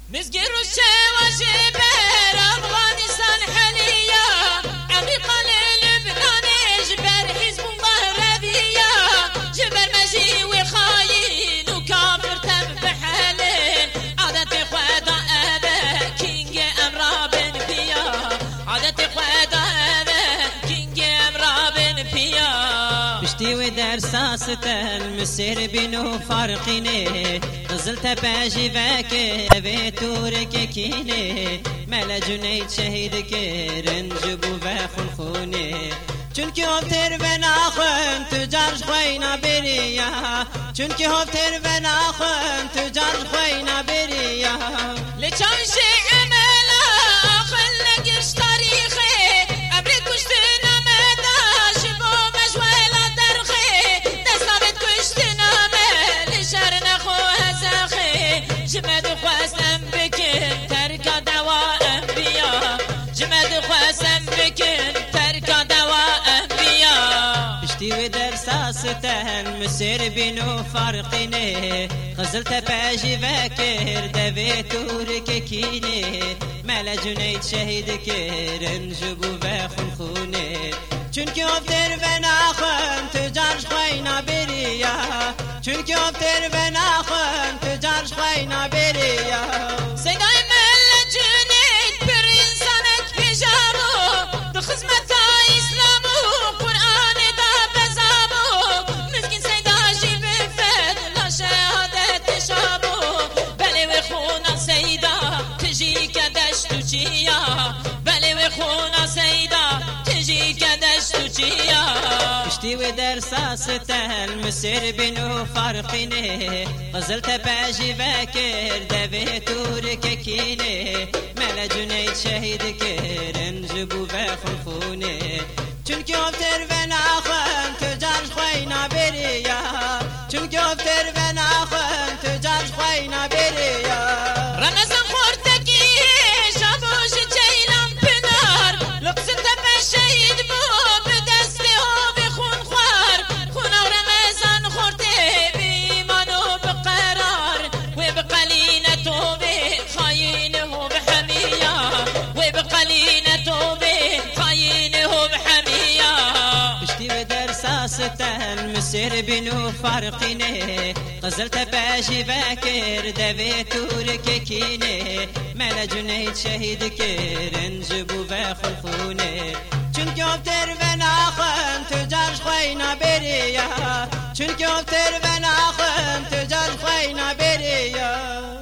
مزگیر و شواجه بر افغانستان حالیا عقیقا لبنان جبر حزب الله ربیا جبر مجی و خاین و کافر تب بحالین عادت خدا اده کینگ امرا بن پیا عادت خدا اده کینگ امرا بن پیا بشتي ودار ساسة المسير بينو فارقيني نزلت باجي باكي بيتورك كيني مالا جنيد شهيدك رنجبو باخن خوني چونکی هفتر به ناخن تو جرش خوینا بریا چونکی هفتر به ناخن تو جرش خوینا بریا لچانش عملا آخن لگرش تاریخی ابری کشتن آمداش با مجوالا درخی دستابت کشتن آمد لشر نخو هزاخی جمد خواستم بکن ترکا دوا انبیا جمد خواستم بکن ترکا دوا ودر ساستن مسير بينو فارقيني غزلت باجي باكر دبيتورك كيني مالا جنيد شهيدك رنجبو باخن خوني چونكي افتر بناخن تجارش خوينا بريا چونكي افتر بناخن تجارش خوينا بريا سيداي مالا جنيد بر انسانك بجارو بخزمة اسلامو قرآن بله و خونا سیدا تجی کدش تو چیا بشتی و در ساستن مسیر بینو فارقینه غزلت باجی بکر دبی تورک کینه ملا جنید شهید کرن جبو بخون خونه چونکی افتر و ناخن تو جرش خوینا بریا چونکی افتر و ناخن تو جرش خوینا بریا رمضان خورتکی شابوش جیلان پنار لقصن تپه شهید بو به دسته ها به خون خوار خونا رمضان خورته بیمانو بقرار و بقلین تو به خاین هو بحمیا و بقلین تو به خاین هو بحمیا بشتی و در ساستن مسیر بینو فارقینه غزلت باجی باكر دبي تورك كيني مالا جنيد شهيد كيرن جبو باخن خوني چونكي افتر بناخن تجارش خوينا بريا چونكي افتر بناخن تجارش خوينا بريا